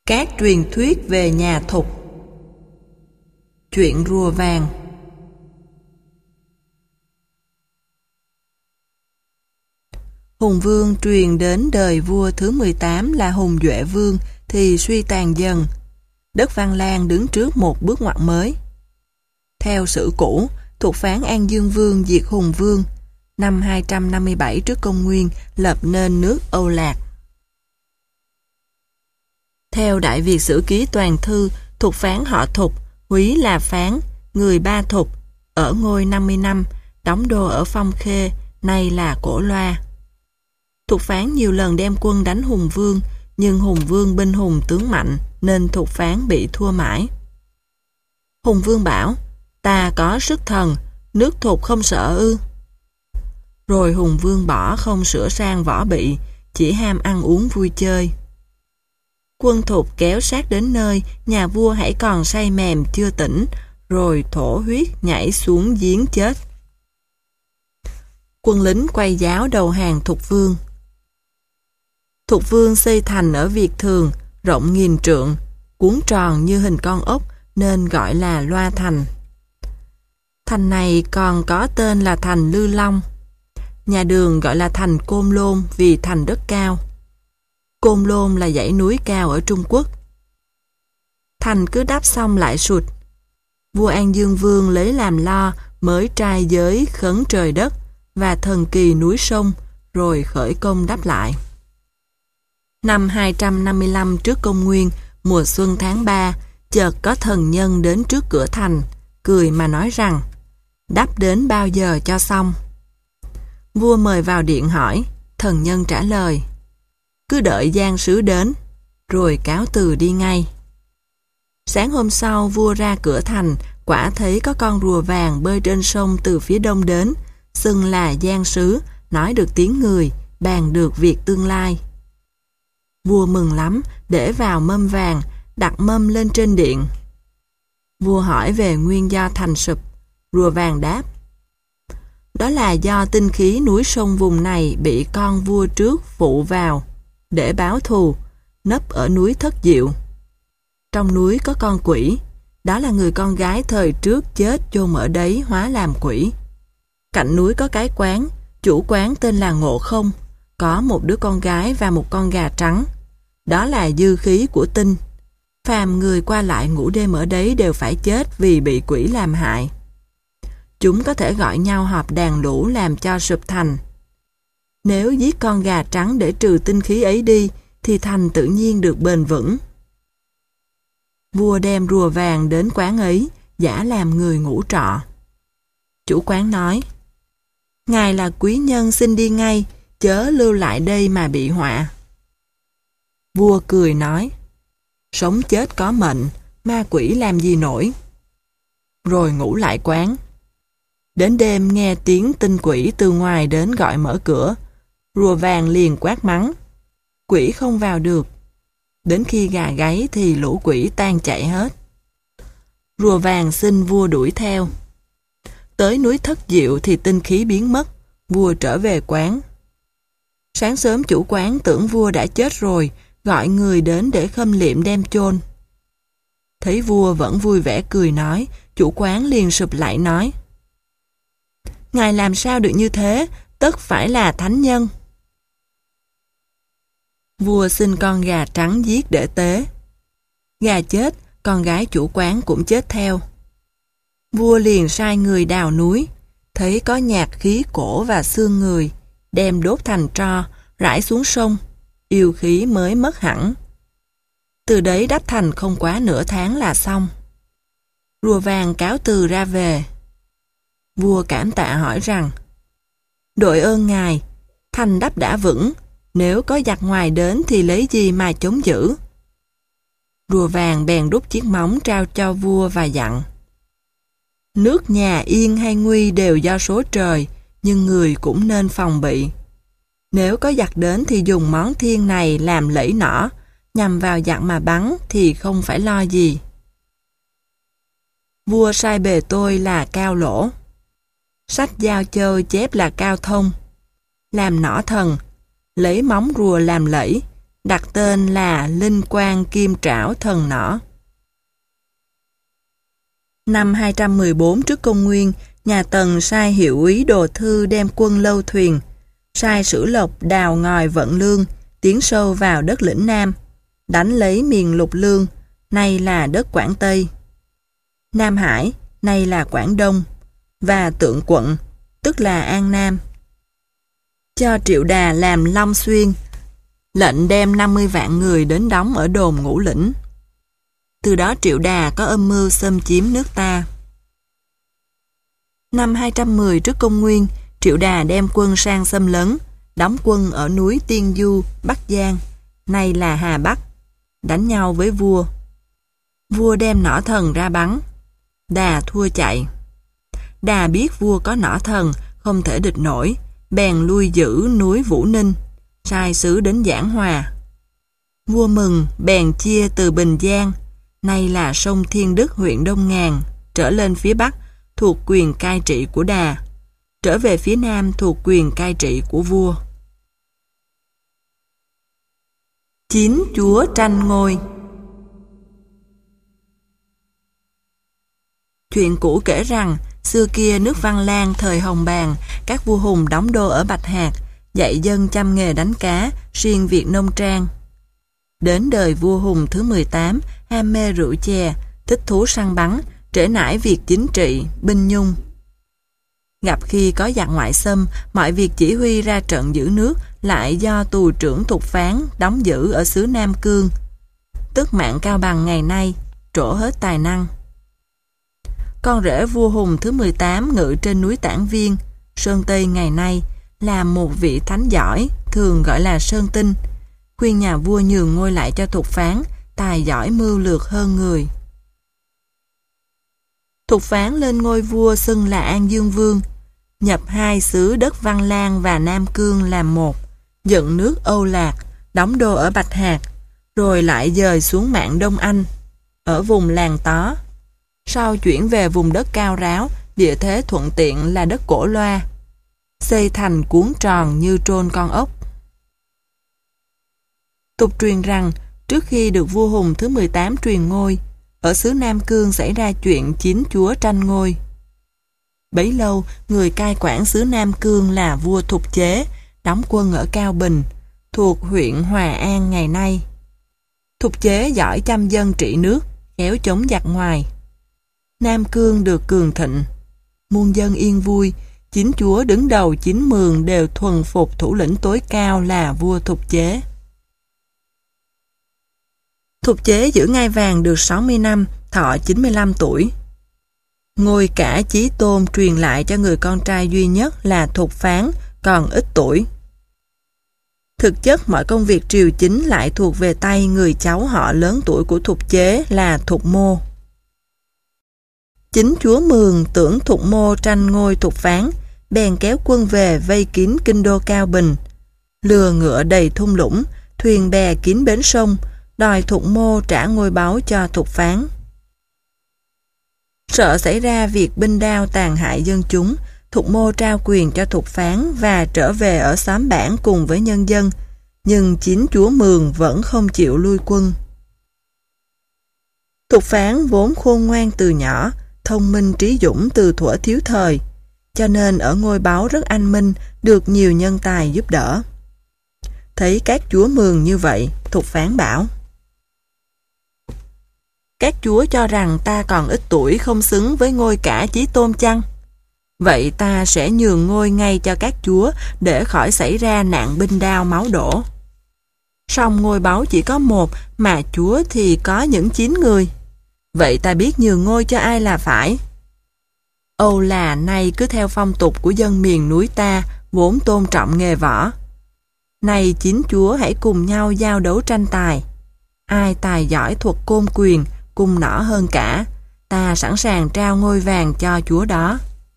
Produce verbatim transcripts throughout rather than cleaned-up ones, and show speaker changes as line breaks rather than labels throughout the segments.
Các truyền thuyết về nhà Thục. Chuyện rùa vàng. Hùng Vương truyền đến đời vua thứ mười tám là Hùng Duệ Vương thì suy tàn dần. Đất Văn Lang đứng trước một bước ngoặt mới. Theo sử cũ, Thục phán An Dương Vương diệt Hùng Vương, năm hai trăm năm mươi bảy trước công nguyên lập nên nước Âu Lạc. Theo Đại Việt Sử Ký Toàn Thư, Thục phán họ Thục, húy là Phán, người Ba Thục, ở ngôi năm mươi năm, đóng đô ở Phong Khê, nay là Cổ Loa. Thục phán nhiều lần đem quân đánh Hùng Vương, nhưng Hùng Vương binh hùng tướng mạnh, nên Thục phán bị thua mãi. Hùng Vương bảo, ta có sức thần, nước Thục không sợ ư. Rồi Hùng Vương bỏ không sửa sang võ bị, chỉ ham ăn uống vui chơi. Quân Thục kéo sát đến nơi, nhà vua hãy còn say mềm chưa tỉnh, rồi thổ huyết nhảy xuống giếng chết. Quân lính quay giáo đầu hàng Thục Vương. Thục Vương xây thành ở Việt Thường, rộng nghìn trượng, cuốn tròn như hình con ốc, nên gọi là Loa Thành. Thành này còn có tên là thành Lư Long. Nhà Đường gọi là thành Côn Lôn vì thành đất cao. Côn Lôn là dãy núi cao ở Trung Quốc. Thành cứ đắp xong lại sụt. Vua An Dương Vương lấy làm lo, mới trai giới khấn trời đất và thần kỳ núi sông, rồi khởi công đắp lại. Năm hai trăm năm mươi lăm trước công nguyên, mùa xuân tháng ba, chợt có thần nhân đến trước cửa thành, cười mà nói rằng, đắp đến bao giờ cho xong. Vua mời vào điện hỏi, thần nhân trả lời, cứ đợi giang sứ đến, rồi cáo từ đi ngay. Sáng hôm sau vua ra cửa thành, quả thấy có con rùa vàng bơi trên sông từ phía đông đến, xưng là giang sứ, nói được tiếng người, bàn được việc tương lai. Vua mừng lắm, để vào mâm vàng, đặt mâm lên trên điện. Vua hỏi về nguyên do thành sụp, rùa vàng đáp, đó là do tinh khí núi sông vùng này bị con vua trước phụ vào, để báo thù, nấp ở núi Thất Diệu. Trong núi có con quỷ, đó là người con gái thời trước chết chôn ở đấy hóa làm quỷ. Cạnh núi có cái quán, chủ quán tên là Ngộ Không, có một đứa con gái và một con gà trắng. Đó là dư khí của tinh. Phàm người qua lại ngủ đêm ở đấy đều phải chết vì bị quỷ làm hại. Chúng có thể gọi nhau họp đàn lũ làm cho sụp thành. Nếu giết con gà trắng để trừ tinh khí ấy đi, thì thành tự nhiên được bền vững. Vua đem rùa vàng đến quán ấy, giả làm người ngủ trọ. Chủ quán nói, ngài là quý nhân xin đi ngay, chớ lưu lại đây mà bị họa. Vua cười nói, sống chết có mệnh, ma quỷ làm gì nổi. Rồi ngủ lại quán. Đến đêm nghe tiếng tinh quỷ từ ngoài đến gọi mở cửa, rùa vàng liền quát mắng. Quỷ không vào được. Đến khi gà gáy thì lũ quỷ tan chạy hết. Rùa vàng xin vua đuổi theo. Tới núi Thất Diệu thì tinh khí biến mất, vua trở về quán. Sáng sớm chủ quán tưởng vua đã chết rồi, gọi người đến để khâm liệm đem chôn. Thấy vua vẫn vui vẻ cười nói, chủ quán liền sụp lại nói, ngài làm sao được như thế, tất phải là thánh nhân. Vua xin con gà trắng giết để tế. Gà chết, con gái chủ quán cũng chết theo. Vua liền sai người đào núi, thấy có nhạt khí cổ và xương người, đem đốt thành tro, rải xuống sông, yêu khí mới mất hẳn. Từ đấy đắp thành không quá nửa tháng là xong. Rùa vàng cáo từ ra về. Vua cảm tạ hỏi rằng, đội ơn ngài, thành đắp đã vững, nếu có giặc ngoài đến thì lấy gì mà chống giữ. Rùa vàng bèn đúc chiếc móng trao cho vua và dặn, nước nhà yên hay nguy đều do số trời, nhưng người cũng nên phòng bị. Nếu có giặc đến thì dùng món thiên này làm lẫy nỏ, nhằm vào giặc mà bắn thì không phải lo gì. Vua sai bề tôi là Cao Lỗ. Sách Giao Châu chép là Cao Thông. Làm nỏ thần, lấy móng rùa làm lẫy, đặt tên là Linh Quang Kim Trảo Thần Nỏ. Năm hai trăm mười bốn trước công nguyên, nhà Tần sai hiệu úy Đồ Thư đem quân lâu thuyền, sai Sử Lộc đào ngòi vận lương, tiến sâu vào đất lĩnh Nam, đánh lấy miền Lục Lương, nay là đất Quảng Tây, Nam Hải, nay là Quảng Đông, và Tượng Quận, tức là An Nam. Cho Triệu Đà làm Long Xuyên, lệnh đem năm mươi vạn người đến đóng ở đồn Ngũ Lĩnh. Từ đó Triệu Đà có âm mưu xâm chiếm nước ta. Năm hai trăm mười trước công nguyên, Triệu Đà đem quân sang xâm lấn, đóng quân ở núi Tiên Du, Bắc Giang, nay là Hà Bắc, đánh nhau với vua. Vua đem nỏ thần ra bắn, Đà thua chạy. Đà biết vua có nỏ thần, không thể địch nổi, bèn lui giữ núi Vũ Ninh, sai sứ đến giảng hòa. Vua mừng, bèn chia từ Bình Giang, nay là sông Thiên Đức huyện Đông Ngàn, trở lên phía Bắc, thuộc quyền cai trị của Đà, trở về phía Nam thuộc quyền cai trị của vua. Chín chúa tranh ngôi. Chuyện cũ kể rằng, xưa kia nước Văn Lang thời Hồng Bàng, các vua hùng đóng đô ở Bạch Hạc, dạy dân chăm nghề đánh cá, riêng việc nông trang. Đến đời vua Hùng thứ mười tám, ham mê rượu chè, thích thú săn bắn, trễ nải việc chính trị, binh nhung. Gặp khi có giặc ngoại xâm, mọi việc chỉ huy ra trận giữ nước lại do tù trưởng Thục Phán đóng giữ ở xứ Nam Cương, tức Mạng Cao Bằng ngày nay, trổ hết tài năng. Con rể vua Hùng thứ mười tám ngự trên núi Tản Viên, Sơn Tây ngày nay, là một vị thánh giỏi, thường gọi là Sơn Tinh, khuyên nhà vua nhường ngôi lại cho Thục Phán, tài giỏi mưu lược hơn người. Thục Phán lên ngôi vua xưng là An Dương Vương, nhập hai xứ đất Văn Lang và Nam Cương làm một, dựng nước Âu Lạc, đóng đô ở Bạch Hạc, rồi lại dời xuống Mạng Đông Anh, ở vùng Làng Tó. Sau chuyển về vùng đất cao ráo, địa thế thuận tiện là đất Cổ Loa, xây thành cuốn tròn như trôn con ốc. Tục truyền rằng, trước khi được vua Hùng thứ mười tám truyền ngôi, ở xứ Nam Cương xảy ra chuyện chín chúa tranh ngôi. Bấy lâu, người cai quản xứ Nam Cương là vua Thục Chế, đóng quân ở Cao Bình, thuộc huyện Hòa An ngày nay. Thục Chế giỏi chăm dân trị nước, khéo chống giặc ngoài. Nam Cương được cường thịnh, muôn dân yên vui, chín chúa đứng đầu chín mường đều thuần phục thủ lĩnh tối cao là vua Thục Chế. Thục Chế giữ ngai vàng được sáu mươi năm, thọ chín mươi lăm tuổi. Ngôi cả Chí Tôn truyền lại cho người con trai duy nhất là Thục Phán, còn ít tuổi. Thực chất mọi công việc triều chính lại thuộc về tay người cháu họ lớn tuổi của Thục Chế là Thục Mô. Chính chúa Mường tưởng Thục Mô tranh ngôi Thục Phán, bèn kéo quân về vây kín kinh đô Cao Bình, lừa ngựa đầy thung lũng, thuyền bè kín bến sông, đòi Thục Mô trả ngôi báu cho Thục Phán. Sợ xảy ra việc binh đao tàn hại dân chúng, Thục Mô trao quyền cho Thục Phán và trở về ở xóm bản cùng với nhân dân, nhưng chính chúa Mường vẫn không chịu lui quân. Thục Phán vốn khôn ngoan từ nhỏ, thông minh trí dũng từ thuở thiếu thời, cho nên ở ngôi báu rất anh minh, được nhiều nhân tài giúp đỡ. Thấy các chúa Mường như vậy, Thục Phán bảo: các chúa cho rằng ta còn ít tuổi không xứng với ngôi cả Chí Tôn chăng? Vậy ta sẽ nhường ngôi ngay cho các chúa để khỏi xảy ra nạn binh đao máu đổ. Song ngôi báu chỉ có một mà chúa thì có những chín người. Vậy ta biết nhường ngôi cho ai là phải? Âu là nay cứ theo phong tục của dân miền núi ta vốn tôn trọng nghề võ. Nay chín chúa hãy cùng nhau giao đấu tranh tài. Ai tài giỏi thuật côn quyền, cung nỏ hơn cả, ta sẵn sàng trao ngôi vàng cho chúa đó.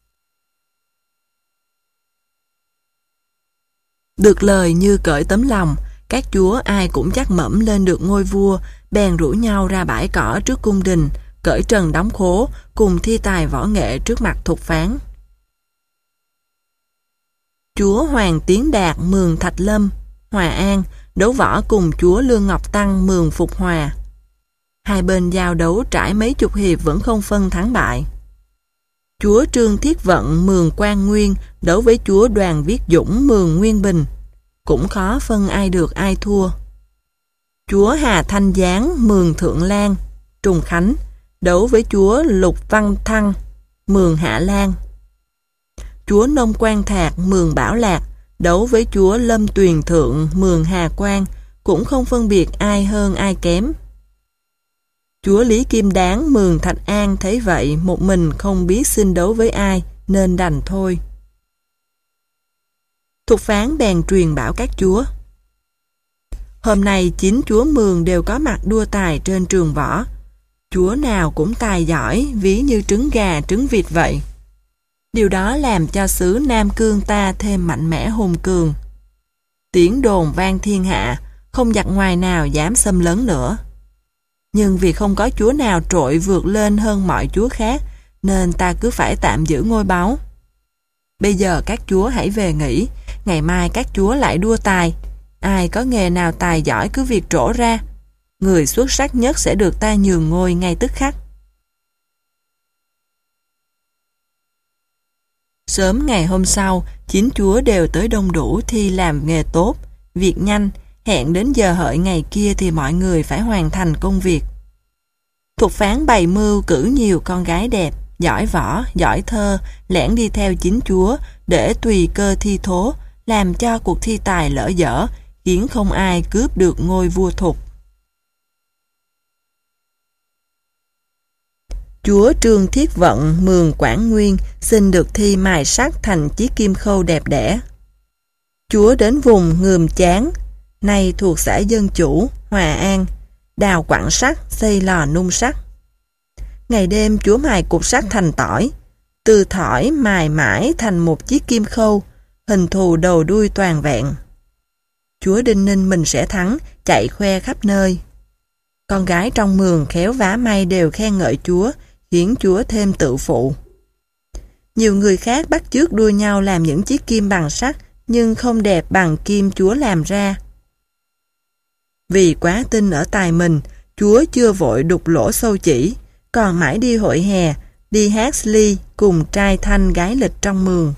Được lời như cởi tấm lòng, các chúa ai cũng chắc mẩm lên được ngôi vua, bèn rủ nhau ra bãi cỏ trước cung đình, cởi trần đóng khố, cùng thi tài võ nghệ trước mặt Thục Phán. Chúa Hoàng Tiến Đạt Mường Thạch Lâm, Hòa An, đấu võ cùng chúa Lương Ngọc Tăng mường Phục Hòa. Hai bên giao đấu trải mấy chục hiệp vẫn không phân thắng bại. Chúa Trương Thiết Vận mường Quang Nguyên đấu với chúa Đoàn Viết Dũng mường Nguyên Bình, cũng khó phân ai được ai thua. Chúa Hà Thanh Giáng mường Thượng Lan, Trùng Khánh đấu với chúa Lục Văn Thăng mường Hạ Lan. Chúa Nông Quan Thạc mường Bảo Lạc đấu với chúa Lâm Tuyền Thượng mường Hà Quang, cũng không phân biệt ai hơn ai kém. Chúa Lý Kim Đáng mường Thạch An thấy vậy một mình không biết xin đấu với ai nên đành thôi. Thục Phán bèn truyền bảo các chúa: hôm nay chín chúa mường đều có mặt đua tài trên trường võ. Chúa nào cũng tài giỏi, ví như trứng gà trứng vịt vậy. Điều đó làm cho xứ Nam Cương ta thêm mạnh mẽ hùng cường. Tiếng đồn vang thiên hạ, không giặc ngoài nào dám xâm lấn nữa. Nhưng vì không có chúa nào trội vượt lên hơn mọi chúa khác, nên ta cứ phải tạm giữ ngôi báu. Bây giờ các chúa hãy về nghỉ, ngày mai các chúa lại đua tài. Ai có nghề nào tài giỏi cứ việc trổ ra. Người xuất sắc nhất sẽ được ta nhường ngôi ngay tức khắc. Sớm ngày hôm sau, chín chúa đều tới đông đủ thi làm nghề tốt, việc nhanh, hẹn đến giờ hợi ngày kia thì mọi người phải hoàn thành công việc. Thục Phán bày mưu cử nhiều con gái đẹp, giỏi võ, giỏi thơ, lẻn đi theo chín chúa để tùy cơ thi thố, làm cho cuộc thi tài lỡ dở, khiến không ai cướp được ngôi vua Thục. Chúa Trương Thiết Vận mường Quảng Nguyên xin được thi mài sắt thành chiếc kim khâu đẹp đẽ. Chúa đến vùng Ngườm Chán, nay thuộc xã Dân Chủ, Hòa An, đào quặng sắt, xây lò nung sắt. Ngày đêm chúa mài cục sắt thành tỏi, từ thỏi mài mãi thành một chiếc kim khâu, hình thù đầu đuôi toàn vẹn. Chúa đinh ninh mình sẽ thắng, chạy khoe khắp nơi. Con gái trong mường khéo vá may đều khen ngợi chúa, khiến chúa thêm tự phụ. Nhiều người khác bắt chước đua nhau làm những chiếc kim bằng sắt, nhưng không đẹp bằng kim chúa làm ra. Vì quá tin ở tài mình, chúa chưa vội đục lỗ sâu chỉ, còn mãi đi hội hè, đi hát ly cùng trai thanh gái lịch trong mường.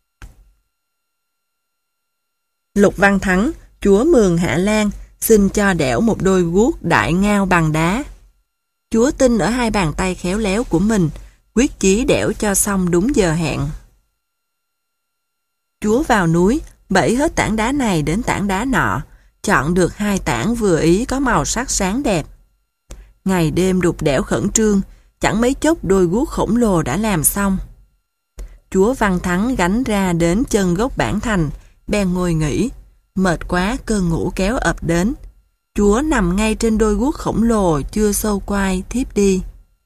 Lục Văn Thắng, chúa mường Hạ Lan, xin cho đẽo một đôi guốc đại ngao bằng đá. Chúa tin ở hai bàn tay khéo léo của mình, quyết chí đẽo cho xong đúng giờ hẹn. Chúa vào núi, bẫy hết tảng đá này đến tảng đá nọ, chọn được hai tảng vừa ý có màu sắc sáng đẹp. Ngày đêm đục đẽo khẩn trương, chẳng mấy chốc đôi guốc khổng lồ đã làm xong. Chúa Văn Thắng gánh ra đến chân gốc bản thành, bèn ngồi nghỉ, mệt quá cơn ngủ kéo ập đến. Chúa nằm ngay trên đôi guốc khổng lồ chưa sâu quai thiếp đi.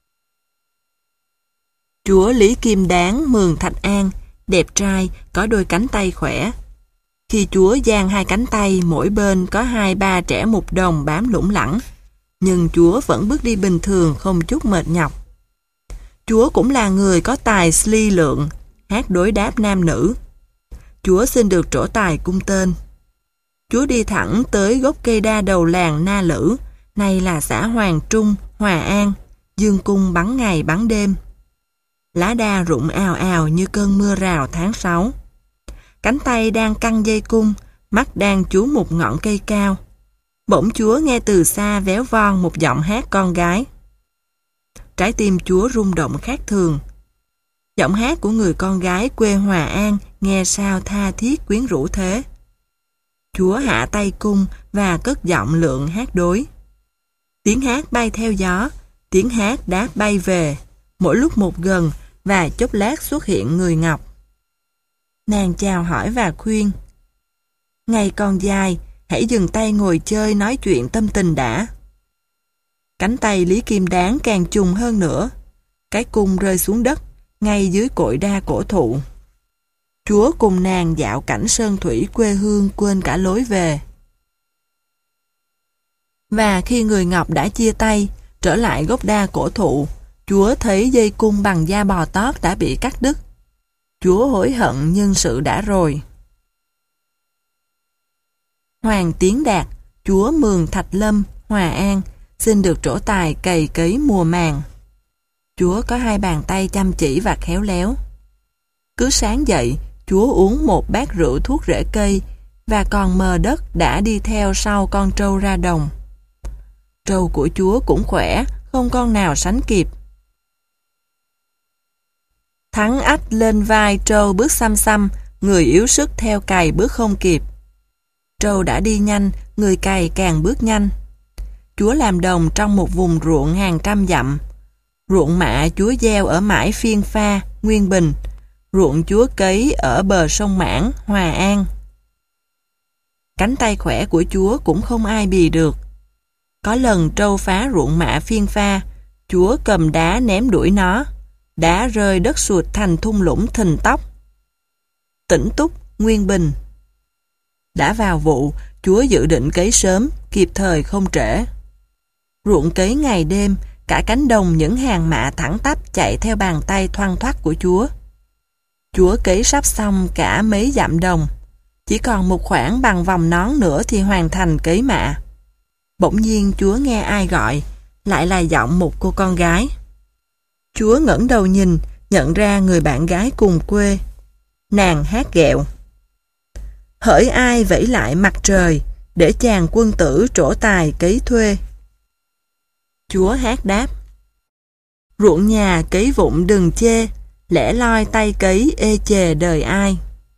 Chúa Lý Kim Đáng mường Thạch An, đẹp trai, có đôi cánh tay khỏe. Khi chúa dang hai cánh tay, mỗi bên có hai ba trẻ mục đồng bám lủng lẳng, nhưng chúa vẫn bước đi bình thường không chút mệt nhọc. Chúa cũng là người có tài sli lượng, hát đối đáp nam nữ. Chúa xin được trổ tài cung tên. Chúa đi thẳng tới gốc cây đa đầu làng Na Lữ, nay là xã Hoàng Trung, Hòa An, dương cung bắn ngày bắn đêm. Lá đa rụng ào ào như cơn mưa rào tháng sáu. Cánh tay đang căng dây cung, mắt đang chú một ngọn cây cao. Bỗng chúa nghe từ xa véo von một giọng hát con gái. Trái tim chúa rung động khác thường. Giọng hát của người con gái quê Hòa An nghe sao tha thiết quyến rũ thế. Chúa hạ tay cung và cất giọng lượng hát đối. Tiếng hát bay theo gió, tiếng hát đáp bay về, mỗi lúc một gần và chốc lát xuất hiện người ngọc. Nàng chào hỏi và khuyên: ngày còn dài, hãy dừng tay ngồi chơi nói chuyện tâm tình đã. Cánh tay Lý Kim Đáng càng trùng hơn nữa. Cái cung rơi xuống đất, ngay dưới cội đa cổ thụ. Chúa cùng nàng dạo cảnh sơn thủy quê hương quên cả lối về. Và khi người ngọc đã chia tay, trở lại gốc đa cổ thụ, chúa thấy dây cung bằng da bò tót đã bị cắt đứt. Chúa hối hận nhưng sự đã rồi. Hoàng Tiến Đạt, Chúa mường Thạch Lâm, Hòa An, xin được trổ tài cày cấy mùa màng. Chúa có hai bàn tay chăm chỉ và khéo léo. Cứ sáng dậy, Chúa uống một bát rượu thuốc rễ cây và còn mờ đất đã đi theo sau con trâu ra đồng. Trâu của Chúa cũng khỏe, không con nào sánh kịp. Thắng ách lên vai trâu bước xăm xăm, người yếu sức theo cày bước không kịp. Trâu đã đi nhanh, người cày càng bước nhanh. Chúa làm đồng trong một vùng ruộng hàng trăm dặm. Ruộng mạ Chúa gieo ở mãi Phiên Pha, Nguyên Bình. Ruộng Chúa cấy ở bờ sông Mãn, Hòa An. Cánh tay khỏe của Chúa cũng không ai bì được. Có lần trâu phá ruộng mạ Phiên Pha, Chúa cầm đá ném đuổi nó. Đá rơi đất sụt thành thung lũng thình tóc. Tỉnh Túc, Nguyên Bình. Đã vào vụ, Chúa dự định cấy sớm, kịp thời không trễ. Ruộng cấy ngày đêm, cả cánh đồng những hàng mạ thẳng tắp chạy theo bàn tay thoăn thoắt của Chúa. Chúa cấy sắp xong cả mấy dặm đồng. Chỉ còn một khoảng bằng vòng nón nữa thì hoàn thành cấy mạ. Bỗng nhiên Chúa nghe ai gọi, lại là giọng một cô con gái. Chúa ngẩng đầu nhìn, nhận ra người bạn gái cùng quê. Nàng hát ghẹo. Hỡi ai vẫy lại mặt trời, để chàng quân tử trổ tài cấy thuê. Chúa hát đáp. Ruộng nhà cấy vụng đừng chê, lẻ loi tay cấy ê chề đời ai.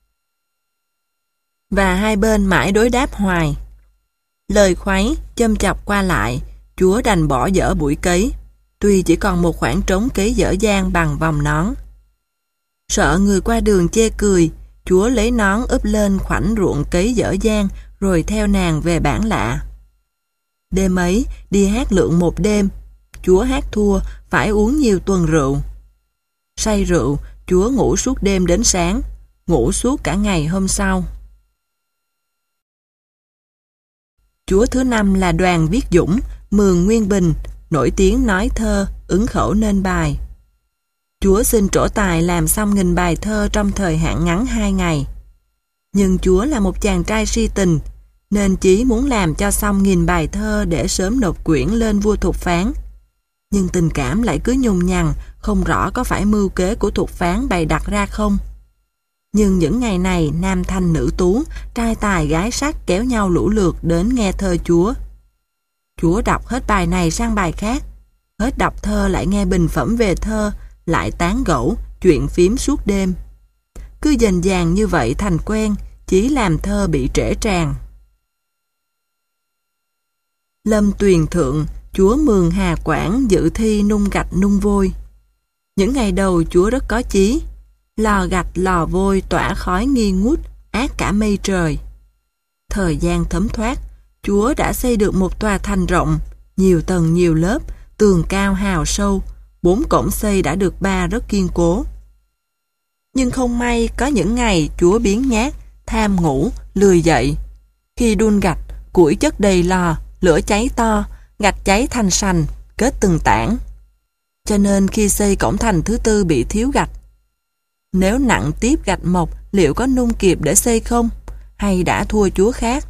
Và hai bên mãi đối đáp hoài. Lời khuấy, châm chọc qua lại, Chúa đành bỏ dở buổi cấy, tuy chỉ còn một khoảng trống cấy dở dang bằng vòng nón. Sợ người qua đường chê cười, Chúa lấy nón úp lên khoảnh ruộng cấy dở dang rồi theo nàng về bản lạ. Đêm ấy, đi hát lượn một đêm, Chúa hát thua, phải uống nhiều tuần rượu. Say rượu, Chúa ngủ suốt đêm đến sáng, ngủ suốt cả ngày hôm sau. Chúa thứ năm là Đoàn Viết Dũng, Mường Nguyên Bình, nổi tiếng nói thơ, ứng khẩu nên bài. Chúa xin trổ tài làm xong nghìn bài thơ trong thời hạn ngắn hai ngày. Nhưng Chúa là một chàng trai si tình, nên chỉ muốn làm cho xong nghìn bài thơ để sớm nộp quyển lên vua Thục Phán. Nhưng tình cảm lại cứ nhùng nhằng, không rõ có phải mưu kế của Thục Phán bày đặt ra không. Nhưng những ngày này, nam thanh nữ tú, trai tài gái sắc kéo nhau lũ lượt đến nghe thơ Chúa. Chúa đọc hết bài này sang bài khác, hết đọc thơ lại nghe bình phẩm về thơ, lại tán gẫu, chuyện phím suốt đêm. Cứ dần dàng như vậy thành quen, chỉ làm thơ bị trễ tràn. Lâm Tuyền Thượng, Chúa Mường Hà Quảng dự thi nung gạch nung vôi. Những ngày đầu Chúa rất có chí, lò gạch lò vôi tỏa khói nghi ngút, át cả mây trời. Thời gian thấm thoát, Chúa đã xây được một tòa thành rộng, nhiều tầng nhiều lớp, tường cao hào sâu, bốn cổng xây đã được ba rất kiên cố. Nhưng không may có những ngày Chúa biếng nhác, tham ngủ, lười dậy. Khi đun gạch, củi chất đầy lò, lửa cháy to, gạch cháy thành sành, kết từng tảng. Cho nên khi xây cổng thành thứ tư bị thiếu gạch. Nếu nặng tiếp gạch mộc, liệu có nung kịp để xây không? Hay đã thua Chúa khác?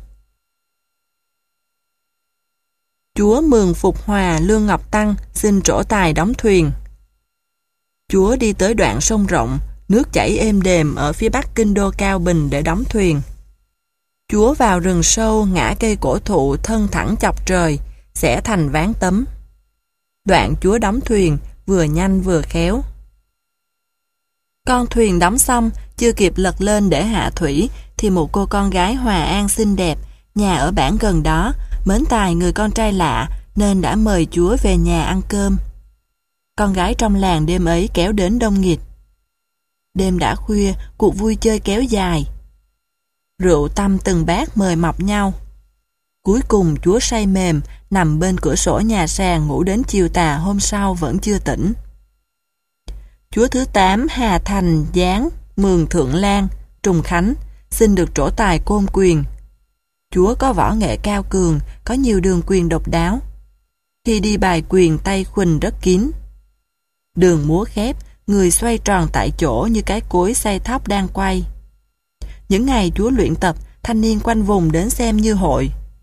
Chúa Mường Phục Hòa Lương Ngọc Tăng xin trổ tài đóng thuyền. Chúa đi tới đoạn sông rộng, nước chảy êm đềm ở phía bắc kinh đô Cao Bình để đóng thuyền. Chúa vào rừng sâu ngã cây cổ thụ thân thẳng chọc trời, sẽ thành ván tấm. Đoạn Chúa đóng thuyền, vừa nhanh vừa khéo. Con thuyền đóng xong, chưa kịp lật lên để hạ thủy, thì một cô con gái Hòa An xinh đẹp, nhà ở bản gần đó, mến tài người con trai lạ, nên đã mời Chúa về nhà ăn cơm. Con gái trong làng đêm ấy kéo đến đông nghịt. Đêm đã khuya, cuộc vui chơi kéo dài. Rượu tăm từng bát mời mọc nhau. Cuối cùng Chúa say mềm, nằm bên cửa sổ nhà sàn ngủ đến chiều tà hôm sau vẫn chưa tỉnh. Chúa thứ tám Hà Thành Giáng, Mường Thượng Lan, Trùng Khánh, xin được trổ tài côn quyền. Chúa có võ nghệ cao cường, có nhiều đường quyền độc đáo. Khi đi bài quyền tay khuỳnh rất kín. Đường múa khép, người xoay tròn tại chỗ như cái cối xay thóc đang quay. Những ngày Chúa luyện tập, thanh niên quanh vùng đến xem như hội.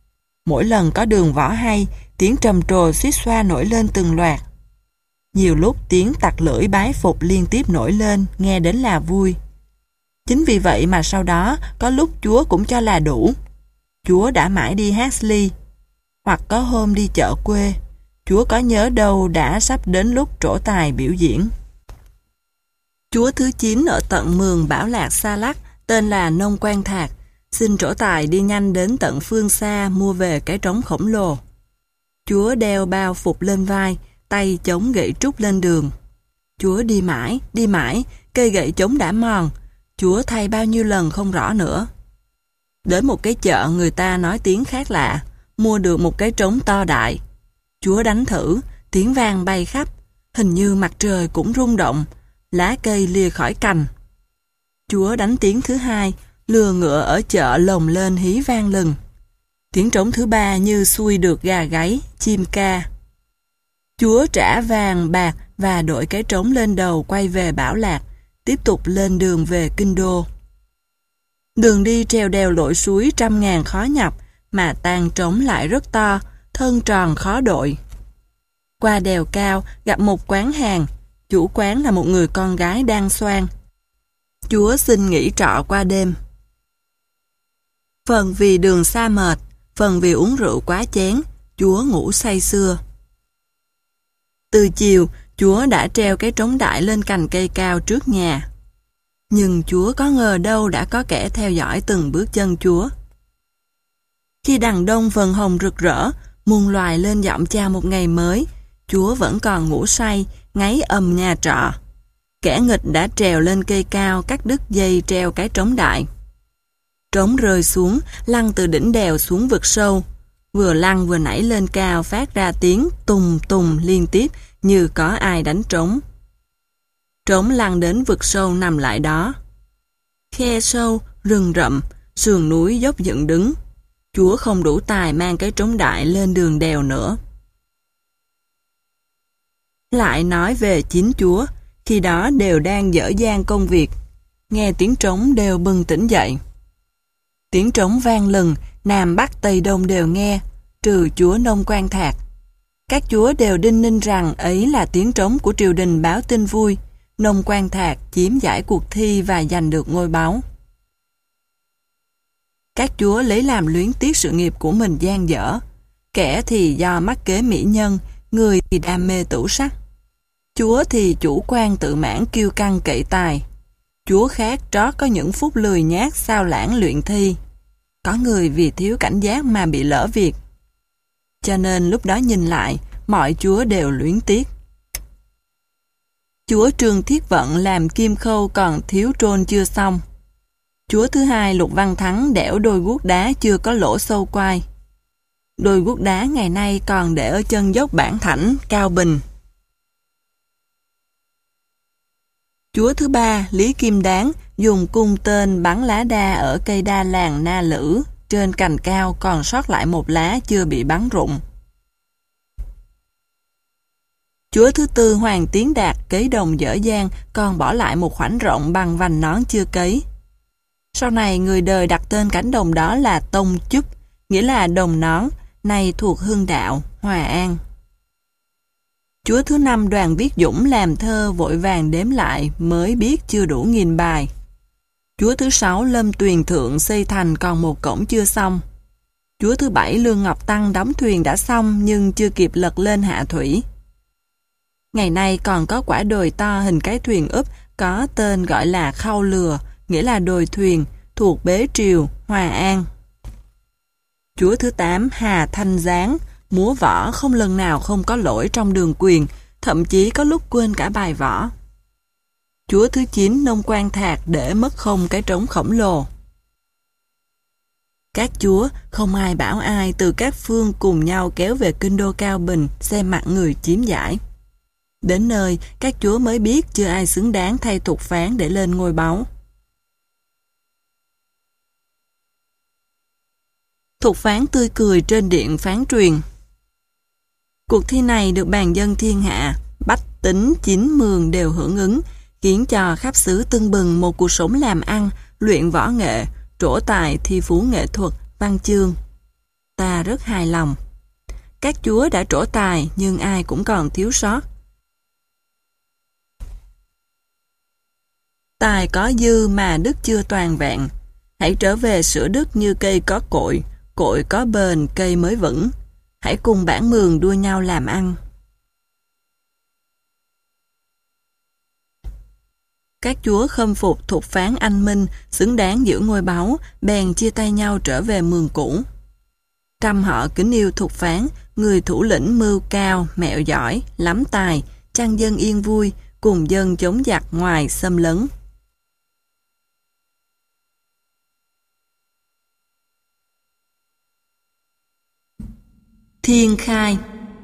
mỗi lần có đường võ hay, tiếng trầm trồ xuýt xoa nổi lên từng loạt. Nhiều lúc tiếng tặc lưỡi bái phục liên tiếp nổi lên, nghe đến là vui. Chính vì vậy mà sau đó, có lúc Chúa cũng cho là đủ. Chúa đã mãi đi hát ly, hoặc có hôm đi chợ quê. Chúa có nhớ đâu đã sắp đến lúc trổ tài biểu diễn. Chúa thứ chín ở tận mường Bảo Lạc Sa Lắc, tên là Nông Quan Thạc, xin trổ tài đi nhanh đến tận phương xa mua về cái trống khổng lồ. Chúa đeo bao phục lên vai, tay chống gậy trúc lên đường. Chúa đi mãi, đi mãi, cây gậy chống đã mòn. Chúa thay bao nhiêu lần không rõ nữa. Đến một cái chợ người ta nói tiếng khác lạ, mua được một cái trống to đại. Chúa đánh thử, tiếng vang bay khắp, hình như mặt trời cũng rung động, lá cây lìa khỏi cành. Chúa đánh tiếng thứ hai, lừa ngựa ở chợ lồng lên hí vang lừng. Tiếng trống thứ ba như xuôi được gà gáy, chim ca. Chúa trả vàng bạc và đội cái trống lên đầu quay về Bảo Lạc, tiếp tục lên đường về Kinh Đô. Đường đi trèo đèo lội suối trăm ngàn khó nhọc, mà tang trống lại rất to, thân tròn khó đội. Qua đèo cao, gặp một quán hàng, chủ quán là một người con gái đang xoan. Chúa xin nghỉ trọ qua đêm. Phần vì đường xa mệt, phần vì uống rượu quá chén, Chúa ngủ say sưa. Từ chiều, Chúa đã treo cái trống đại lên cành cây cao trước nhà. Nhưng Chúa có ngờ đâu đã có kẻ theo dõi từng bước chân Chúa. Khi đằng đông vầng hồng rực rỡ, muôn loài lên giọng chào một ngày mới, Chúa vẫn còn ngủ say, ngáy ầm nhà trọ. Kẻ nghịch đã trèo lên cây cao cắt đứt dây treo cái trống đại. Trống rơi xuống, lăn từ đỉnh đèo xuống vực sâu. Vừa lăn vừa nảy lên cao phát ra tiếng tùng tùng liên tiếp như có ai đánh trống. Trống lăn đến vực sâu nằm lại đó. Khe sâu, rừng rậm, sườn núi dốc dựng đứng. Chúa không đủ tài mang cái trống đại lên đường đèo nữa. Lại nói về chính Chúa, khi đó đều đang dở dang công việc. Nghe tiếng trống đều bừng tỉnh dậy. Tiếng trống vang lừng, Nam Bắc Tây Đông đều nghe, trừ chúa Nông Quan Thạc. Các chúa đều đinh ninh rằng ấy là tiếng trống của triều đình báo tin vui, Nông Quan Thạc chiếm giải cuộc thi và giành được ngôi báu. Các chúa lấy làm luyến tiếc sự nghiệp của mình dang dở, kẻ thì do mắc kế mỹ nhân, người thì đam mê tửu sắc. Chúa thì chủ quan tự mãn kiêu căng cậy tài. Chúa khác trót có những phút lười nhác sao lãng luyện thi. Có người vì thiếu cảnh giác mà bị lỡ việc. Cho nên lúc đó nhìn lại, mọi chúa đều luyến tiếc. Chúa Trương Thiết Vận làm kim khâu còn thiếu trôn chưa xong. Chúa thứ hai Lục Văn Thắng đẽo đôi guốc đá chưa có lỗ sâu quai. Đôi guốc đá ngày nay còn để ở chân dốc Bản Thảnh, Cao Bình. Chúa thứ ba Lý Kim Đáng dùng cung tên bắn lá đa ở cây đa làng Na Lữ, trên cành cao còn sót lại một lá chưa bị bắn rụng. Chúa thứ tư Hoàng Tiến Đạt cấy đồng dở dang còn bỏ lại một khoảnh rộng bằng vành nón chưa cấy. Sau này người đời đặt tên cánh đồng đó là Tông Chức, nghĩa là đồng nón, nay thuộc Hưng Đạo, Hòa An. Chúa thứ năm Đoàn Viết Dũng làm thơ vội vàng đếm lại mới biết chưa đủ nghìn bài. Chúa thứ sáu Lâm Tuyền Thượng xây thành còn một cổng chưa xong. Chúa thứ bảy Lương Ngọc Tăng đóng thuyền đã xong nhưng chưa kịp lật lên hạ thủy. Ngày nay còn có quả đồi to hình cái thuyền úp có tên gọi là Khâu Lừa, nghĩa là đồi thuyền, thuộc Bế Triều, Hòa An. Chúa thứ tám Hà Thanh Giáng, múa võ không lần nào không có lỗi trong đường quyền, thậm chí có lúc quên cả bài võ. Chúa thứ chín Nông Quan Thạc để mất không cái trống khổng lồ. Các chúa không ai bảo ai từ các phương cùng nhau kéo về kinh đô Cao Bình xem mặt người chiếm giải. Đến nơi các chúa mới biết chưa ai xứng đáng thay Thục Phán để lên ngôi báu. Thục Phán tươi cười trên điện phán truyền. Cuộc thi này được bàn dân thiên hạ, bách tính chín mường đều hưởng ứng, khiến cho khắp xứ tưng bừng một cuộc sống làm ăn, luyện võ nghệ, trổ tài thi phú nghệ thuật, văn chương. Ta rất hài lòng. Các chúa đã trổ tài nhưng ai cũng còn thiếu sót. Tài có dư mà đức chưa toàn vẹn. Hãy trở về sửa đức như cây có cội, cội có bền cây mới vững. Hãy cùng bản mường đua nhau làm ăn. Các chúa khâm phục Thục Phán anh minh, xứng đáng giữ ngôi báu, bèn chia tay nhau trở về mường cũ. Trăm họ kính yêu Thục Phán, người thủ lĩnh mưu cao, mẹo giỏi, lắm tài, chăn dân yên vui, cùng dân chống giặc ngoài xâm lấn. Thiên Khai.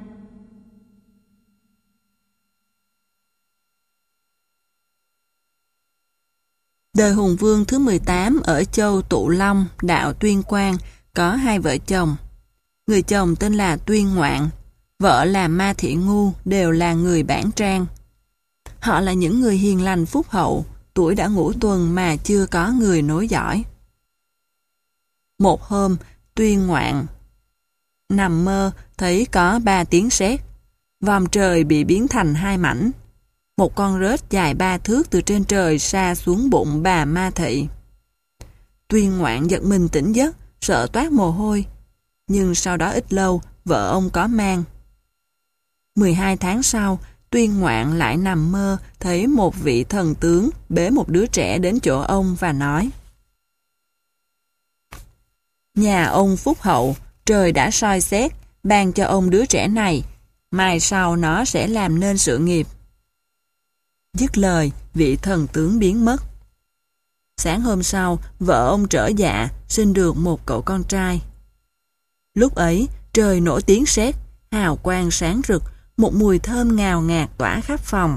Đời Hùng Vương thứ mười tám ở châu Tụ Long, đạo Tuyên Quang, có hai vợ chồng. Người chồng tên là Tuyên Ngoạn, vợ là Ma Thị Ngu, đều là người Bản Trang. Họ là những người hiền lành phúc hậu, tuổi đã ngũ tuần mà chưa có người nối dõi. Một hôm, Tuyên Ngoạn nằm mơ thấy có ba tiếng sét, vòm trời bị biến thành hai mảnh. Một con rết dài ba thước từ trên trời sa xuống bụng bà Ma Thị. Tuyên Ngoạn giật mình tỉnh giấc, sợ toát mồ hôi. Nhưng sau đó ít lâu, vợ ông có mang. mười hai tháng sau, Tuyên Ngoạn lại nằm mơ thấy một vị thần tướng bế một đứa trẻ đến chỗ ông và nói: Nhà ông phúc hậu, trời đã soi xét, ban cho ông đứa trẻ này, mai sau nó sẽ làm nên sự nghiệp. Dứt lời, vị thần tướng biến mất. Sáng hôm sau, vợ ông trở dạ, sinh được một cậu con trai. Lúc ấy, trời nổi tiếng sét, hào quang sáng rực, một mùi thơm ngào ngạt tỏa khắp phòng.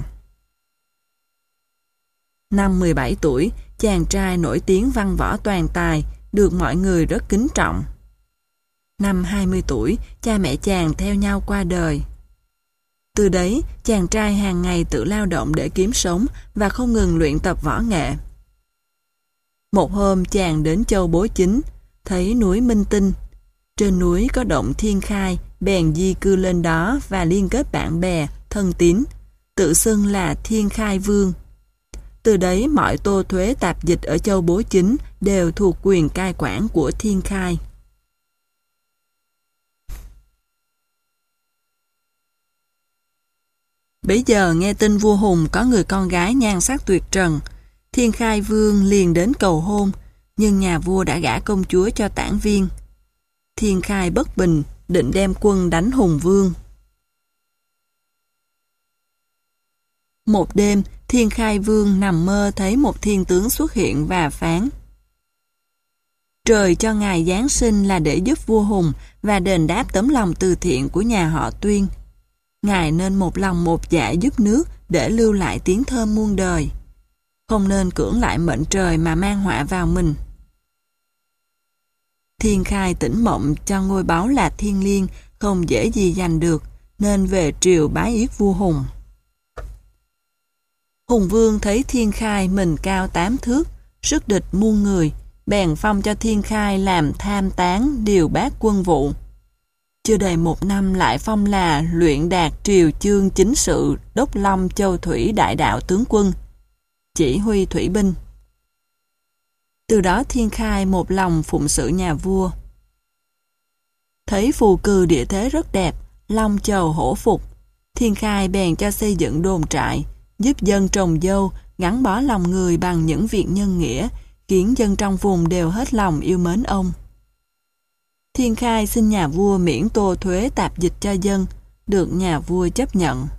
Năm mười bảy tuổi, chàng trai nổi tiếng văn võ toàn tài, được mọi người rất kính trọng. Năm hai mươi tuổi, cha mẹ chàng theo nhau qua đời. Từ đấy, chàng trai hàng ngày tự lao động để kiếm sống và không ngừng luyện tập võ nghệ. Một hôm chàng đến châu Bố Chính, thấy núi Minh Tinh. Trên núi có động Thiên Khai, bèn di cư lên đó và liên kết bạn bè, thân tín, tự xưng là Thiên Khai Vương. Từ đấy mọi tô thuế tạp dịch ở châu Bố Chính đều thuộc quyền cai quản của Thiên Khai. Bấy giờ nghe tin vua Hùng có người con gái nhan sắc tuyệt trần, Thiên Khai Vương liền đến cầu hôn, nhưng nhà vua đã gả công chúa cho Tản Viên. Thiên Khai bất bình, định đem quân đánh Hùng Vương. Một đêm, Thiên Khai Vương nằm mơ thấy một thiên tướng xuất hiện và phán: Trời cho ngài giáng sinh là để giúp vua Hùng và đền đáp tấm lòng từ thiện của nhà họ Tuyên. Ngài nên một lòng một dạ giúp nước để lưu lại tiếng thơm muôn đời. Không nên cưỡng lại mệnh trời mà mang họa vào mình. Thiên Khai tỉnh mộng cho ngôi báu là Thiên Liêng không dễ gì giành được, nên về triều bái yết vua Hùng. Hùng Vương thấy Thiên Khai mình cao tám thước, sức địch muôn người, bèn phong cho Thiên Khai làm tham tán điều bát quân vụ. Chưa đầy một năm lại phong là luyện đạt triều chương chính sự đốc long châu thủy đại đạo tướng quân, chỉ huy thủy binh. Từ đó Thiên Khai một lòng phụng sự nhà vua. Thấy phù cừ địa thế rất đẹp, long chầu hổ phục, Thiên Khai bèn cho xây dựng đồn trại, giúp dân trồng dâu, gắn bó lòng người bằng những việc nhân nghĩa, khiến dân trong vùng đều hết lòng yêu mến ông. Thiên Khai xin nhà vua miễn tô thuế tạp dịch cho dân, được nhà vua chấp nhận.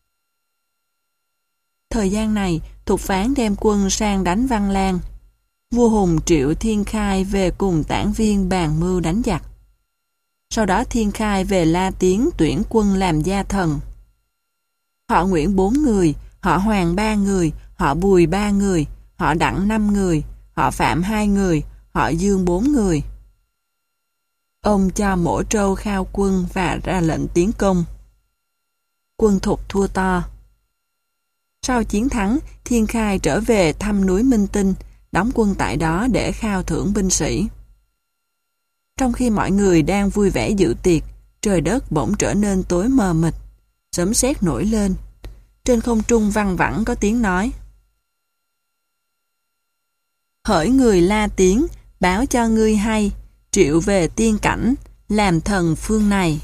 Thời gian này, Thục Phán đem quân sang đánh Văn Lang. Vua Hùng triệu Thiên Khai về cùng Tản Viên bàn mưu đánh giặc. Sau đó Thiên Khai về La Tiến tuyển quân làm gia thần. Họ Nguyễn bốn người, họ Hoàng ba người, họ Bùi ba người, họ Đặng năm người, họ Phạm hai người, họ Dương bốn người. Ông cho Mỗ Trâu khao quân và ra lệnh tiến công. Quân Thục thua to. Sau chiến thắng, Thiên Khai trở về thăm núi Minh Tinh, đóng quân tại đó để khao thưởng binh sĩ. Trong khi mọi người đang vui vẻ dự tiệc, trời đất bỗng trở nên tối mờ mịt, sấm sét nổi lên. Trên không trung văng vẳng có tiếng nói. Hỡi người la tiếng, báo cho ngươi hay, triệu về tiên cảnh, làm thần phương này.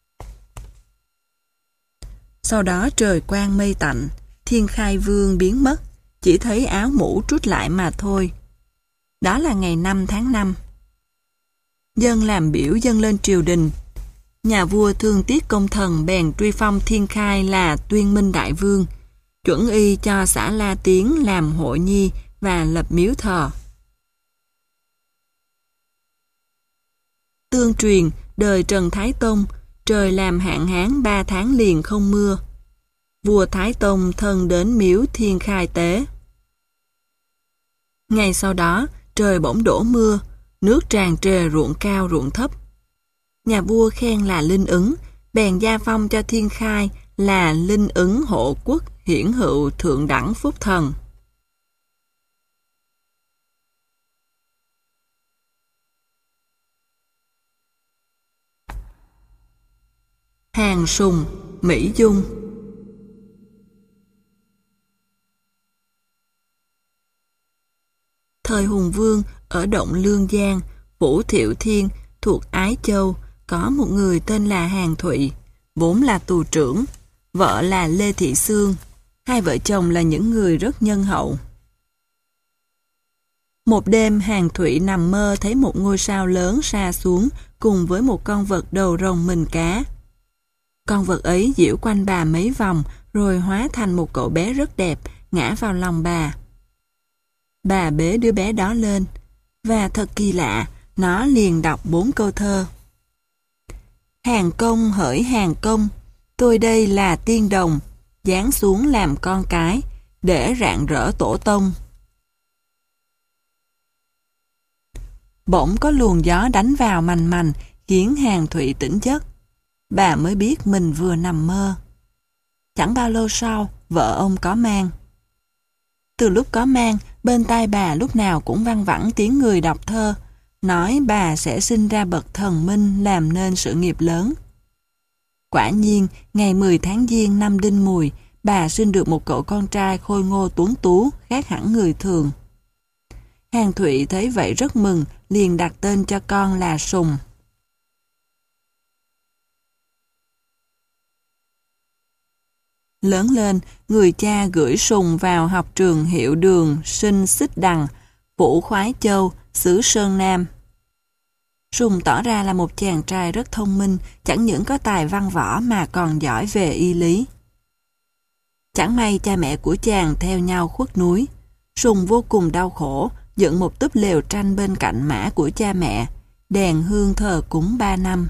Sau đó trời quang mây tạnh, Thiên Khai Vương biến mất, chỉ thấy áo mũ trút lại mà thôi. Đó là ngày năm tháng năm. Dân làm biểu dâng lên triều đình. Nhà vua thương tiếc công thần bèn truy phong Thiên Khai là Tuyên Minh Đại Vương, chuẩn y cho xã La Tiến làm hộ nhi và lập miếu thờ. Tương truyền, đời Trần Thái Tông, trời làm hạn hán ba tháng liền không mưa. Vua Thái Tông thân đến miếu Thiên Khai tế. Ngày sau đó, trời bỗng đổ mưa, nước tràn trề ruộng cao ruộng thấp. Nhà vua khen là linh ứng, bèn gia phong cho Thiên Khai là linh ứng hộ quốc hiển hữu thượng đẳng phúc thần. Hàng Sùng, Mỹ Dung. Thời Hùng Vương ở Động Lương Giang, Phủ Thiệu Thiên thuộc Ái Châu, có một người tên là Hàn Thụy, vốn là tù trưởng, vợ là Lê Thị Xương. Hai vợ chồng là những người rất nhân hậu. Một đêm Hàn Thụy nằm mơ thấy một ngôi sao lớn sa xuống cùng với một con vật đầu rồng mình cá. Con vật ấy giễu quanh bà mấy vòng rồi hóa thành một cậu bé rất đẹp ngã vào lòng bà. Bà bế đứa bé đó lên và thật kỳ lạ, nó liền đọc bốn câu thơ. Hàng công hỡi hàng công, tôi đây là tiên đồng, giáng xuống làm con cái, để rạng rỡ tổ tông. Bỗng có luồng gió đánh vào mành mành, khiến Hàn Thụy tỉnh giấc. Bà mới biết mình vừa nằm mơ. Chẳng bao lâu sau, vợ ông có mang. Từ lúc có mang, bên tai bà lúc nào cũng văng vẳng tiếng người đọc thơ, nói bà sẽ sinh ra bậc thần minh làm nên sự nghiệp lớn. Quả nhiên, ngày mười tháng Giêng năm Đinh Mùi, bà sinh được một cậu con trai khôi ngô tuấn tú, khác hẳn người thường. Hàn Thụy thấy vậy rất mừng, liền đặt tên cho con là Sùng. Lớn lên, người cha gửi Sùng vào học trường Hiệu Đường Sinh Xích Đằng, Phủ Khoái Châu, xứ Sơn Nam. Sùng tỏ ra là một chàng trai rất thông minh, chẳng những có tài văn võ mà còn giỏi về y lý. Chẳng may cha mẹ của chàng theo nhau khuất núi. Sùng vô cùng đau khổ, dựng một túp lều tranh bên cạnh mã của cha mẹ, đèn hương thờ cúng ba năm.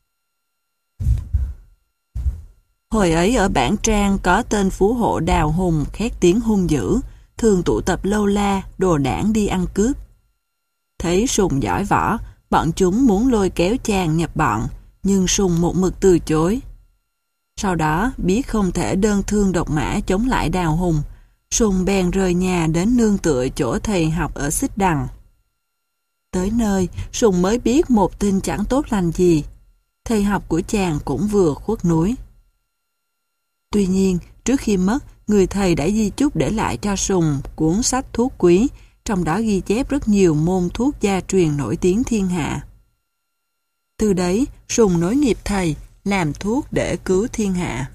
Hồi ấy ở Bản Trang có tên phú hộ Đào Hùng khét tiếng hung dữ, thường tụ tập lâu la, đồ đảng đi ăn cướp. Thấy Sùng giỏi võ, bọn chúng muốn lôi kéo chàng nhập bọn, nhưng Sùng một mực từ chối. Sau đó, biết không thể đơn thương độc mã chống lại Đào Hùng, Sùng bèn rời nhà đến nương tựa chỗ thầy học ở Xích Đằng. Tới nơi, Sùng mới biết một tin chẳng tốt lành gì. Thầy học của chàng cũng vừa khuất núi. Tuy nhiên, trước khi mất, người thầy đã di chúc để lại cho Sùng cuốn sách thuốc quý, trong đó ghi chép rất nhiều môn thuốc gia truyền nổi tiếng thiên hạ. Từ đấy, Sùng nối nghiệp thầy, làm thuốc để cứu thiên hạ.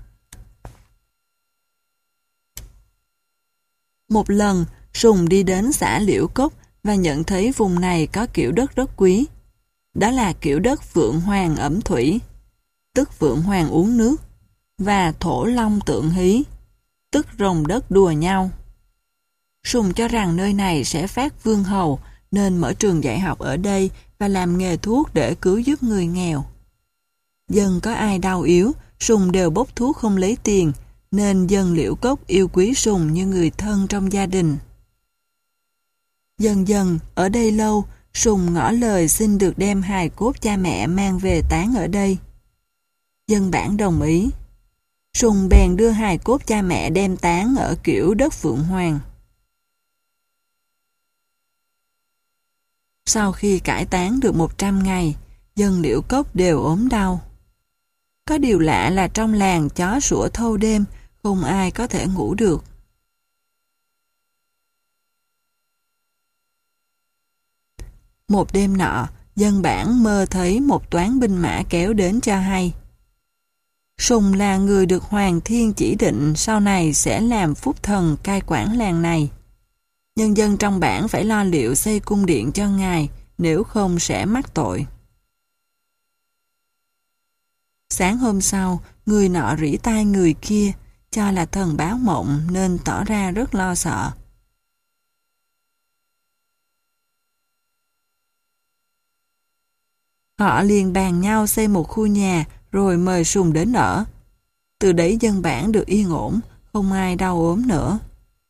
Một lần, Sùng đi đến xã Liễu Cốc và nhận thấy vùng này có kiểu đất rất quý. Đó là kiểu đất vượng hoàng ẩm thủy, tức vượng hoàng uống nước, và thổ long tượng hí, tức rồng đất đùa nhau. Sùng cho rằng nơi này sẽ phát vương hầu, nên mở trường dạy học ở đây và làm nghề thuốc để cứu giúp người nghèo. Dân có ai đau yếu, Sùng đều bốc thuốc không lấy tiền, nên dân Liễu Cốc yêu quý Sùng như người thân trong gia đình. Dần dần, ở đây lâu, Sùng ngỏ lời xin được đem hài cốt cha mẹ mang về táng ở đây. Dân bản đồng ý. Sùng bèn đưa hài cốt cha mẹ đem táng ở kiểu đất Phượng Hoàng. Sau khi cải táng được một trăm ngày, dân Liễu Cốc đều ốm đau. Có điều lạ là trong làng chó sủa thâu đêm, không ai có thể ngủ được. Một đêm nọ, dân bản mơ thấy một toán binh mã kéo đến cho hay. Sùng là người được Hoàng Thiên chỉ định sau này sẽ làm phúc thần cai quản làng này. Nhân dân trong bản phải lo liệu xây cung điện cho ngài, nếu không sẽ mắc tội. Sáng hôm sau, người nọ rỉ tai người kia, cho là thần báo mộng nên tỏ ra rất lo sợ. Họ liền bàn nhau xây một khu nhà rồi mời Sùng đến ở. Từ đấy dân bản được yên ổn, không ai đau ốm nữa.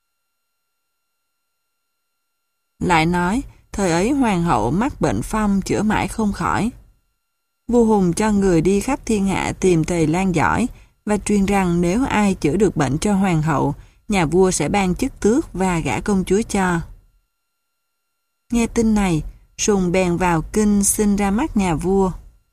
Lại nói, thời ấy hoàng hậu mắc bệnh phong chữa mãi không khỏi. Vua Hùng cho người đi khắp thiên hạ tìm thầy lang giỏi và truyền rằng nếu ai chữa được bệnh cho hoàng hậu, nhà vua sẽ ban chức tước và gả công chúa cho. Nghe tin này, Sùng bèn vào kinh xin ra mắt nhà vua.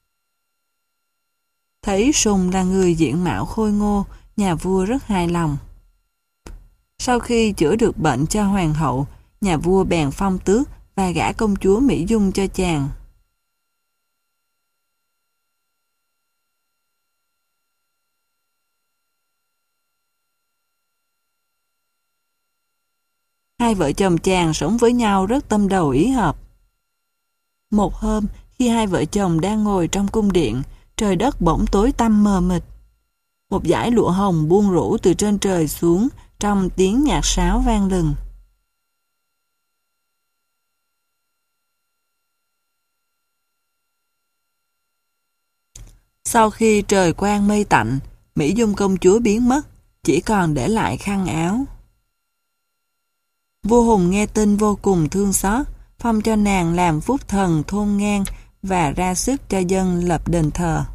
Thấy Sùng là người diện mạo khôi ngô, nhà vua rất hài lòng. Sau khi chữa được bệnh cho hoàng hậu, nhà vua bèn phong tước và gả công chúa Mỹ Dung cho chàng. Hai vợ chồng chàng sống với nhau rất tâm đầu ý hợp. Một hôm, khi hai vợ chồng đang ngồi trong cung điện, trời đất bỗng tối tăm mờ mịt. Một dải lụa hồng buông rủ từ trên trời xuống trong tiếng nhạc sáo vang lừng. Sau khi trời quang mây tạnh, Mỹ Dung công chúa biến mất, chỉ còn để lại khăn áo. Vua Hùng nghe tin vô cùng thương xót, phong cho nàng làm phúc thần thôn ngang và ra sức cho dân lập đền thờ.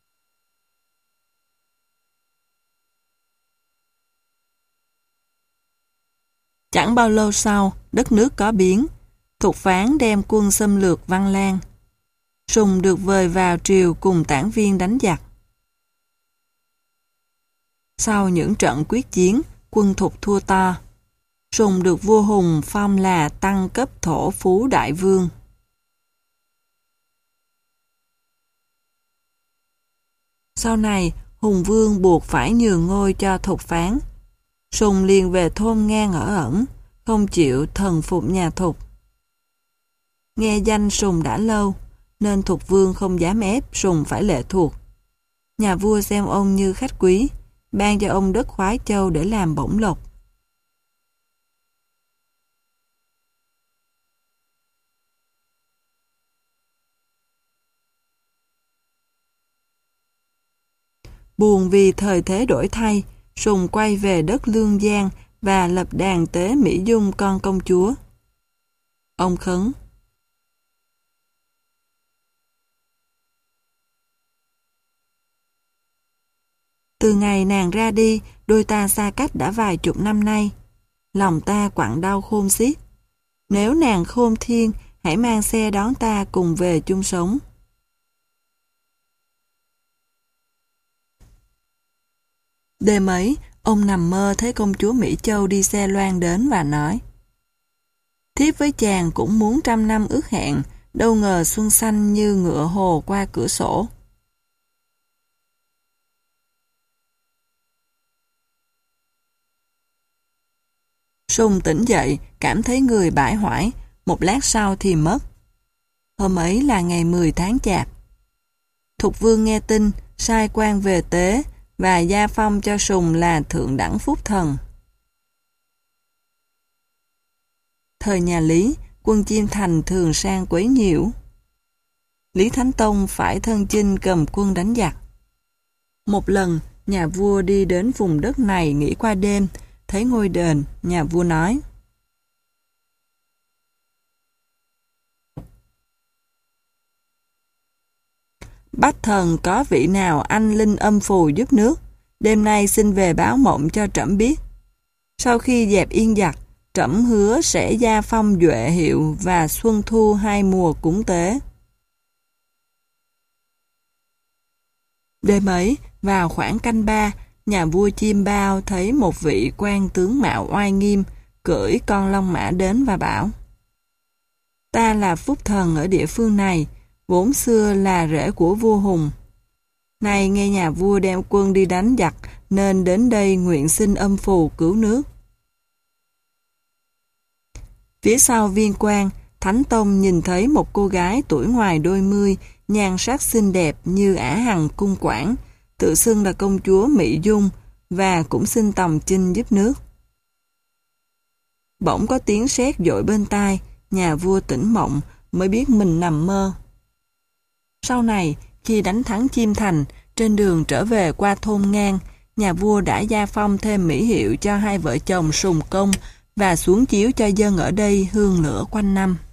Chẳng bao lâu sau, đất nước có biến, Thục Phán đem quân xâm lược Văn Lang. Sùng được vời vào triều cùng tản viên đánh giặc. Sau những trận quyết chiến, quân Thục thua to. Sùng được vua Hùng phong là tăng cấp thổ phú đại vương. Sau này, Hùng vương buộc phải nhường ngôi cho Thục Phán. Sùng liền về thôn ngang ở ẩn, không chịu thần phục nhà Thục. Nghe danh Sùng đã lâu, nên Thục vương không dám ép Sùng phải lệ thuộc. Nhà vua xem ông như khách quý, ban cho ông đất Khoái Châu để làm bổng lộc. Buồn vì thời thế đổi thay, Sùng quay về đất Lương Giang và lập đàn tế Mỹ Dung con công chúa. Ông khấn: Từ ngày nàng ra đi, đôi ta xa cách đã vài chục năm nay. Lòng ta quặn đau khôn xiết. Nếu nàng khôn thiên, hãy mang xe đón ta cùng về chung sống. Đêm ấy, ông nằm mơ thấy công chúa Mỹ Châu đi xe loan đến và nói: Thiếp với chàng cũng muốn trăm năm ước hẹn, đâu ngờ xuân xanh như ngựa hồ qua cửa sổ. Sùng tỉnh dậy, cảm thấy người bãi hoải, một lát sau thì mất. Hôm ấy là ngày mười tháng Chạp. Thục vương nghe tin, sai quan về tế và gia phong cho Sùng là thượng đẳng phúc thần. Thời nhà Lý, quân Chiêm Thành thường sang quấy nhiễu. Lý Thánh Tông phải thân chinh cầm quân đánh giặc. Một lần, nhà vua đi đến vùng đất này nghỉ qua đêm, thấy ngôi đền, nhà vua nói: Bách thần có vị nào anh linh âm phù giúp nước, đêm nay xin về báo mộng cho trẫm biết. Sau khi dẹp yên giặc, trẫm hứa sẽ gia phong Duệ Hiệu và Xuân Thu hai mùa cúng tế. Đêm ấy, vào khoảng canh ba, nhà vua Chiêm Bao thấy một vị quan tướng mạo oai nghiêm, cưỡi con long mã đến và bảo: Ta là phúc thần ở địa phương này, vốn xưa là rể của vua Hùng. Nay nghe nhà vua đem quân đi đánh giặc, nên đến đây nguyện xin âm phù cứu nước. Phía sau viên quan, Thánh Tông nhìn thấy một cô gái tuổi ngoài đôi mươi, nhan sắc xinh đẹp như ả hằng cung quản, tự xưng là công chúa Mỹ Dung, và cũng xin tòng chinh giúp nước. Bỗng có tiếng sét dội bên tai, nhà vua tỉnh mộng, mới biết mình nằm mơ. Sau này, khi đánh thắng Chiêm Thành, trên đường trở về qua thôn Ngang, nhà vua đã gia phong thêm mỹ hiệu cho hai vợ chồng Sùng Công và xuống chiếu cho dân ở đây hương lửa quanh năm.